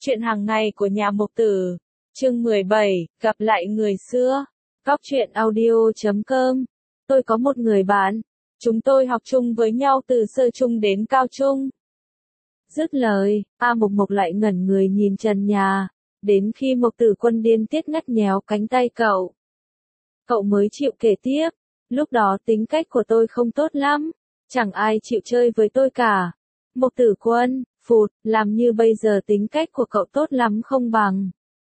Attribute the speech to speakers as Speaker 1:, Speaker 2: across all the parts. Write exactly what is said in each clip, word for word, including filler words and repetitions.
Speaker 1: Chuyện hàng ngày của nhà Mộc Tử, chương mười bảy, gặp lại người xưa. Góc truyện audio chấm com. Tôi có một người bạn, chúng tôi học chung với nhau từ sơ trung đến cao trung. Dứt lời, A Mộc Mộc lại ngẩn người nhìn trần nhà, đến khi Mộc Tử Quân điên tiết ngắt nhéo cánh tay cậu. Cậu mới chịu kể tiếp, lúc đó tính cách của tôi không tốt lắm, chẳng ai chịu chơi với tôi cả. Mộc Tử Quân, phụt, làm như bây giờ tính cách của cậu tốt lắm không bằng.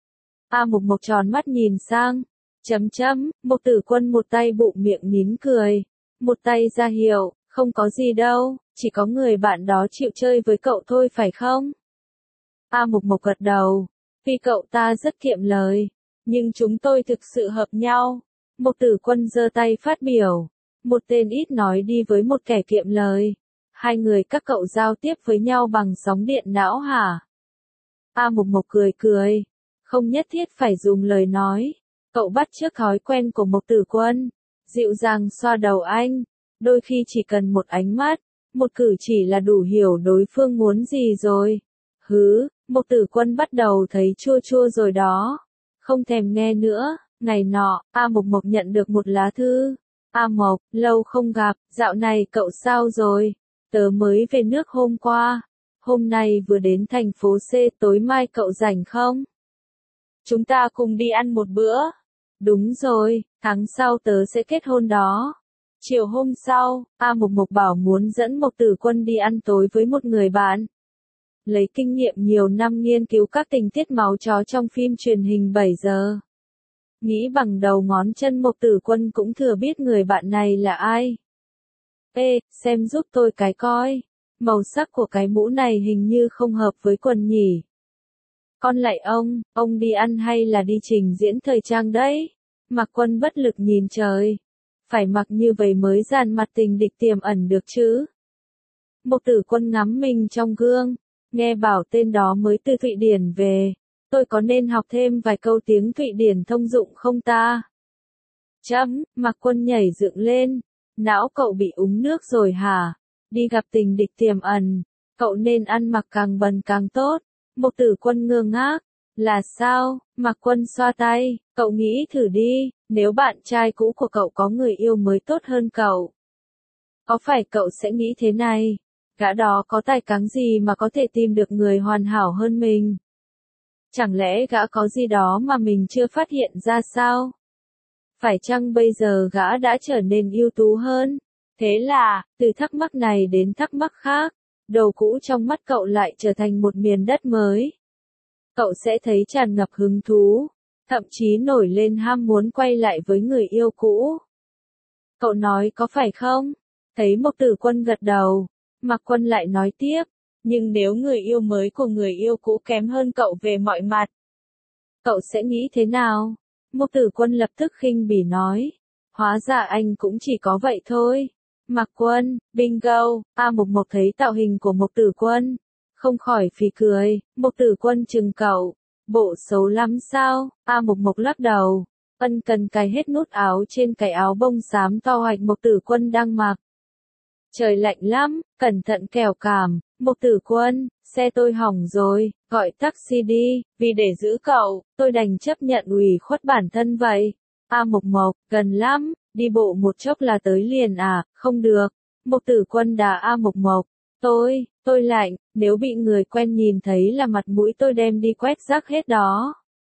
Speaker 1: A Mộc Mộc tròn mắt nhìn sang, chấm chấm, Mộc Tử Quân một tay bụng miệng nín cười, một tay ra hiệu, không có gì đâu, chỉ có người bạn đó chịu chơi với cậu thôi phải không? A Mộc Mộc gật đầu, vì cậu ta rất kiệm lời, nhưng chúng tôi thực sự hợp nhau. Mộc Tử Quân giơ tay phát biểu, một tên ít nói đi với một kẻ kiệm lời. Hai người các cậu giao tiếp với nhau bằng sóng điện não hả? A Mộc Mộc cười cười, không nhất thiết phải dùng lời nói. Cậu bắt chước thói quen của Mộc Tử Quân, dịu dàng xoa đầu anh, đôi khi chỉ cần một ánh mắt, một cử chỉ là đủ hiểu đối phương muốn gì rồi. Hứ, Mộc Tử Quân bắt đầu thấy chua chua rồi đó, không thèm nghe nữa. Ngày nọ, A Mộc Mộc nhận được một lá thư. A Mộc, lâu không gặp, dạo này cậu sao rồi? Tớ mới về nước hôm qua, hôm nay vừa đến thành phố C, tối mai cậu rảnh không? Chúng ta cùng đi ăn một bữa. Đúng rồi, tháng sau tớ sẽ kết hôn đó. Chiều hôm sau, A Mộc Mộc bảo muốn dẫn Mộc Tử Quân đi ăn tối với một người bạn. Lấy kinh nghiệm nhiều năm nghiên cứu các tình tiết máu chó trong phim truyền hình bảy giờ. Nghĩ bằng đầu ngón chân Mộc Tử Quân cũng thừa biết người bạn này là ai. Ê, xem giúp tôi cái coi. Màu sắc của cái mũ này hình như không hợp với quần nhỉ. Con lại ông, ông đi ăn hay là đi trình diễn thời trang đấy? Mạc Quân bất lực nhìn trời. Phải mặc như vậy mới dàn mặt tình địch tiềm ẩn được chứ. Mộc Tử Quân ngắm mình trong gương, nghe bảo tên đó mới từ Thụy Điển về. Tôi có nên học thêm vài câu tiếng Thụy Điển thông dụng không ta? Chấm, Mạc Quân nhảy dựng lên. Não cậu bị úng nước rồi hả? Đi gặp tình địch tiềm ẩn, cậu nên ăn mặc càng bần càng tốt. Mộc Tử Quân ngơ ngác. Là sao? Mạc Quân xoa tay, cậu nghĩ thử đi, nếu bạn trai cũ của cậu có người yêu mới tốt hơn cậu. Có phải cậu sẽ nghĩ thế này? Gã đó có tài cán gì mà có thể tìm được người hoàn hảo hơn mình? Chẳng lẽ gã có gì đó mà mình chưa phát hiện ra sao? Phải chăng bây giờ gã đã trở nên ưu tú hơn? Thế là, từ thắc mắc này đến thắc mắc khác, đầu cũ trong mắt cậu lại trở thành một miền đất mới. Cậu sẽ thấy tràn ngập hứng thú, thậm chí nổi lên ham muốn quay lại với người yêu cũ. Cậu nói có phải không? Thấy Mộc Tử Quân gật đầu, Mạc Quân lại nói tiếp, nhưng nếu người yêu mới của người yêu cũ kém hơn cậu về mọi mặt, cậu sẽ nghĩ thế nào? Mộc Tử Quân lập tức khinh bỉ nói, hóa ra anh cũng chỉ có vậy thôi. Mạc Quân, bingo. A Mộc Mộc thấy tạo hình của Mộc Tử Quân, không khỏi phì cười. Mộc Tử Quân chừng cậu, bộ xấu lắm sao? A Mộc Mộc lắc đầu, ân cần cài hết nút áo trên cái áo bông xám to hoạch Mộc Tử Quân đang mặc. Trời lạnh lắm, cẩn thận kẻo cảm. Mộc Tử Quân, xe tôi hỏng rồi, gọi taxi đi, vì để giữ cậu, tôi đành chấp nhận ủy khuất bản thân vậy. A Mộc Mộc, gần lắm, đi bộ một chốc là tới liền à? Không được. Mộc Tử Quân đá A Mộc Mộc, tôi, tôi lạnh, nếu bị người quen nhìn thấy là mặt mũi tôi đem đi quét rác hết đó.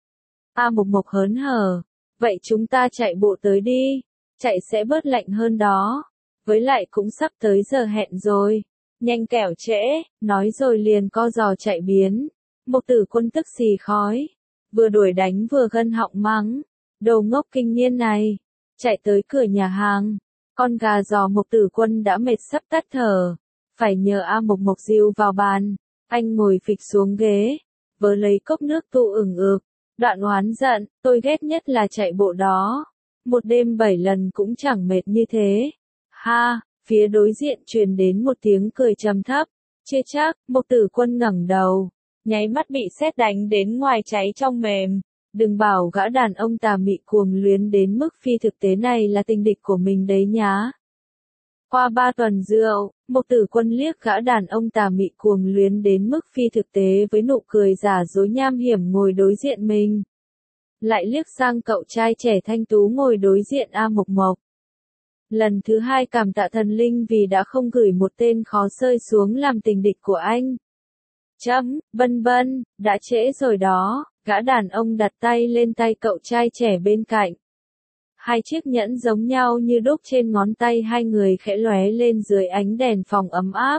Speaker 1: A Mộc Mộc hớn hở, vậy chúng ta chạy bộ tới đi, chạy sẽ bớt lạnh hơn đó, với lại cũng sắp tới giờ hẹn rồi. Nhanh kẻo trễ, nói rồi liền co giò chạy biến. Mộc Tử Quân tức xì khói, vừa đuổi đánh vừa gân họng mắng, đồ ngốc kinh niên này. Chạy tới cửa nhà hàng, con gà giò Mộc Tử Quân đã mệt sắp tắt thở, phải nhờ A Mộc Mộc dìu vào bàn. Anh ngồi phịch xuống ghế, vớ lấy cốc nước tu ửng ực, đoạn oán giận, tôi ghét nhất là chạy bộ đó, một đêm bảy lần cũng chẳng mệt như thế. Ha. Phía đối diện truyền đến một tiếng cười trầm thấp, chưa chắc. Mộc Tử Quân ngẩng đầu, nháy mắt bị sét đánh đến ngoài cháy trong mềm. Đừng bảo gã đàn ông tà mị cuồng luyến đến mức phi thực tế này là tình địch của mình đấy nhá. Qua ba tuần rượu, Mộc Tử Quân liếc gã đàn ông tà mị cuồng luyến đến mức phi thực tế với nụ cười giả dối nham hiểm ngồi đối diện mình. Lại liếc sang cậu trai trẻ thanh tú ngồi đối diện A Mộc Mộc. Lần thứ hai cảm tạ thần linh vì đã không gửi một tên khó xơi xuống làm tình địch của anh. Chấm, bân bân, đã trễ rồi đó, gã đàn ông đặt tay lên tay cậu trai trẻ bên cạnh. Hai chiếc nhẫn giống nhau như đúc trên ngón tay hai người khẽ lóe lên dưới ánh đèn phòng ấm áp.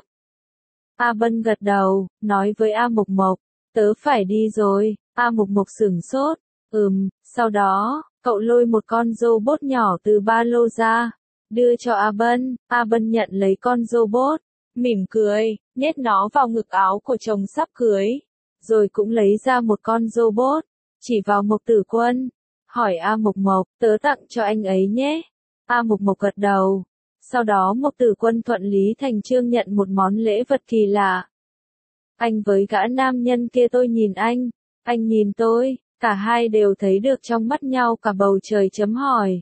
Speaker 1: A Bân gật đầu, nói với A Mộc Mộc, tớ phải đi rồi. A Mộc Mộc sửng sốt, ừm, sau đó, cậu lôi một con robot nhỏ từ ba lô ra, đưa cho A Bân. A Bân nhận lấy con robot, mỉm cười, nhét nó vào ngực áo của chồng sắp cưới, rồi cũng lấy ra một con robot, chỉ vào Mộc Tử Quân, hỏi A Mộc Mộc, tớ tặng cho anh ấy nhé. A Mộc Mộc gật đầu. Sau đó Mộc Tử Quân thuận lý thành chương nhận một món lễ vật kỳ lạ. Anh với gã nam nhân kia, tôi nhìn anh, anh nhìn tôi, cả hai đều thấy được trong mắt nhau cả bầu trời chấm hỏi.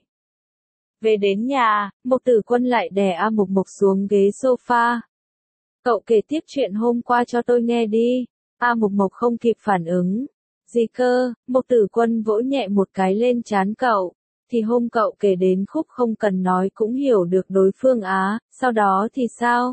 Speaker 1: Về đến nhà, Mộc Tử Quân lại đè A Mộc Mộc xuống ghế sofa. Cậu kể tiếp chuyện hôm qua cho tôi nghe đi. A Mộc Mộc không kịp phản ứng. Gì cơ? Mộc Tử Quân vỗ nhẹ một cái lên trán cậu. Thì hôm cậu kể đến khúc không cần nói cũng hiểu được đối phương á, sau đó thì sao?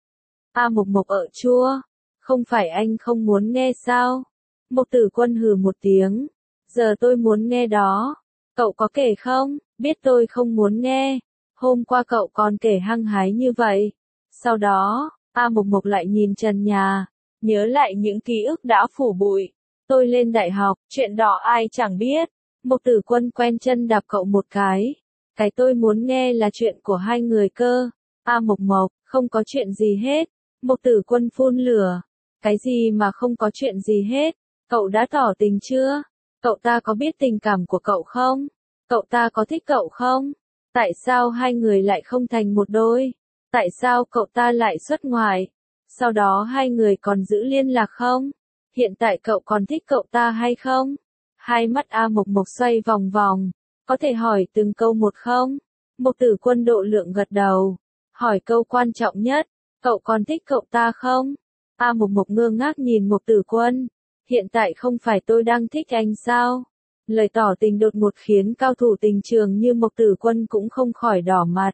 Speaker 1: A Mộc Mộc ợ chua. Không phải anh không muốn nghe sao? Mộc Tử Quân hừ một tiếng. Giờ tôi muốn nghe đó. Cậu có kể không? Biết tôi không muốn nghe. Hôm qua cậu còn kể hăng hái như vậy. Sau đó, A Mộc Mộc lại nhìn trần nhà, nhớ lại những ký ức đã phủ bụi. Tôi lên đại học, chuyện đó ai chẳng biết. Mộc Tử Quân quen chân đạp cậu một cái. Cái tôi muốn nghe là chuyện của hai người cơ. A Mộc Mộc, không có chuyện gì hết. Mộc Tử Quân phun lửa. Cái gì mà không có chuyện gì hết? Cậu đã tỏ tình chưa? Cậu ta có biết tình cảm của cậu không? Cậu ta có thích cậu không? Tại sao hai người lại không thành một đôi? Tại sao cậu ta lại xuất ngoại? Sau đó hai người còn giữ liên lạc không? Hiện tại cậu còn thích cậu ta hay không? Hai mắt A Mộc Mộc xoay vòng vòng. Có thể hỏi từng câu một không? Mộc Tử Quân độ lượng gật đầu. Hỏi câu quan trọng nhất. Cậu còn thích cậu ta không? A Mộc Mộc ngơ ngác nhìn Mộc Tử Quân. Hiện tại không phải tôi đang thích anh sao? Lời tỏ tình đột ngột khiến cao thủ tình trường như Mộc Tử Quân cũng không khỏi đỏ mặt.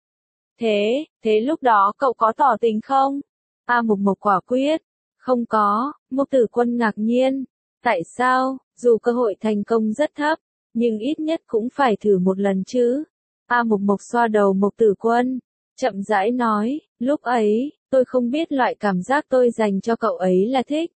Speaker 1: Thế, thế lúc đó cậu có tỏ tình không? A Mộc Mộc quả quyết. Không có. Mộc Tử Quân ngạc nhiên. Tại sao? Dù cơ hội thành công rất thấp, nhưng ít nhất cũng phải thử một lần chứ. A Mộc Mộc xoa đầu Mộc Tử Quân, chậm rãi nói, lúc ấy, tôi không biết loại cảm giác tôi dành cho cậu ấy là thích.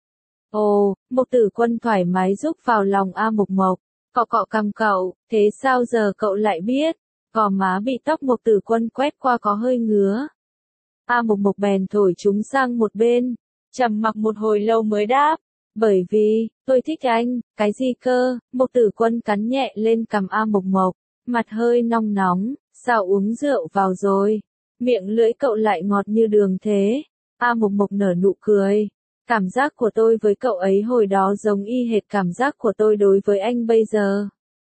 Speaker 1: Ồ, Mộc Tử Quân thoải mái rúc vào lòng A Mộc Mộc, cọ cọ cằm cậu, thế sao giờ cậu lại biết? Gò má bị tóc Mộc Tử Quân quét qua có hơi ngứa. A Mộc Mộc bèn thổi chúng sang một bên, trầm mặc một hồi lâu mới đáp. Bởi vì, tôi thích anh. Cái gì cơ? Mộc Tử Quân cắn nhẹ lên cằm A Mộc Mộc, mặt hơi nóng nóng, sao uống rượu vào rồi? Miệng lưỡi cậu lại ngọt như đường thế. A Mộc Mộc nở nụ cười. Cảm giác của tôi với cậu ấy hồi đó giống y hệt cảm giác của tôi đối với anh bây giờ.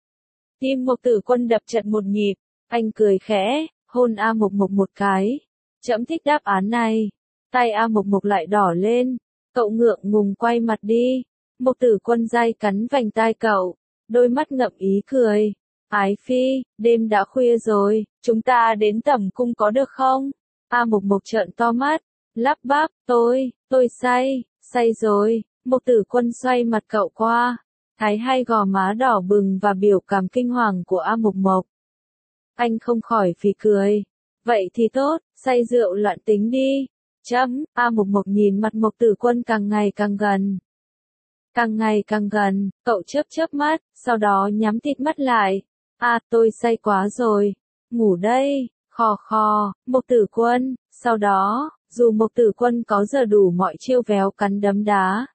Speaker 1: Tim Mộc Tử Quân đập chật một nhịp, anh cười khẽ, hôn A Mộc Mộc một cái. Trẫm thích đáp án này. Tay A Mộc Mộc lại đỏ lên. Cậu ngượng ngùng quay mặt đi. Mộc Tử Quân day cắn vành tai cậu, đôi mắt ngậm ý cười. Ái phi, đêm đã khuya rồi, chúng ta đến Tẩm Cung có được không? A Mộc Mộc trợn to mắt, lắp bắp, tôi, tôi say, say rồi. Mộc Tử Quân xoay mặt cậu qua, thấy hai gò má đỏ bừng và biểu cảm kinh hoàng của A Mộc Mộc. Anh không khỏi phì cười. Vậy thì tốt, say rượu loạn tính đi. Chấm, A Mộc Mộc nhìn mặt Mộc Tử Quân càng ngày càng gần. Càng ngày càng gần, cậu chớp chớp mắt, sau đó nhắm tịt mắt lại. À, tôi say quá rồi. Ngủ đây, khò khò, Mộc Tử Quân. Sau đó, dù Mộc Tử Quân có giờ đủ mọi chiêu véo cắn đấm đá,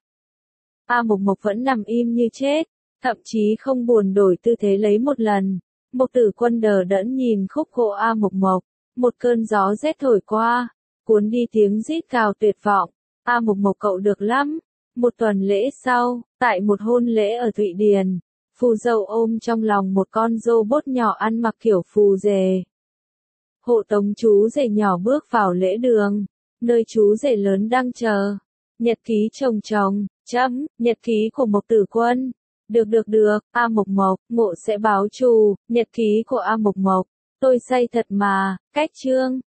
Speaker 1: A Mộc Mộc vẫn nằm im như chết, thậm chí không buồn đổi tư thế lấy một lần. Mộc Tử Quân đờ đẫn nhìn khúc gỗ A Mộc Mộc, một cơn gió rét thổi qua, cuốn đi tiếng rít gào tuyệt vọng. A Mộc Mộc cậu được lắm. Một tuần lễ sau, tại một hôn lễ ở Thụy Điển, phù dâu ôm trong lòng một con robot nhỏ ăn mặc kiểu phù dề. Hộ tống chú rể nhỏ bước vào lễ đường, nơi chú rể lớn đang chờ. Nhật ký chồng chồng, chấm, nhật ký của Mộc Tử Quân. Được được được, A Mộc Mộc, ngộ sẽ báo trù, nhật ký của A Mộc Mộc. Tôi say thật mà, cách chương.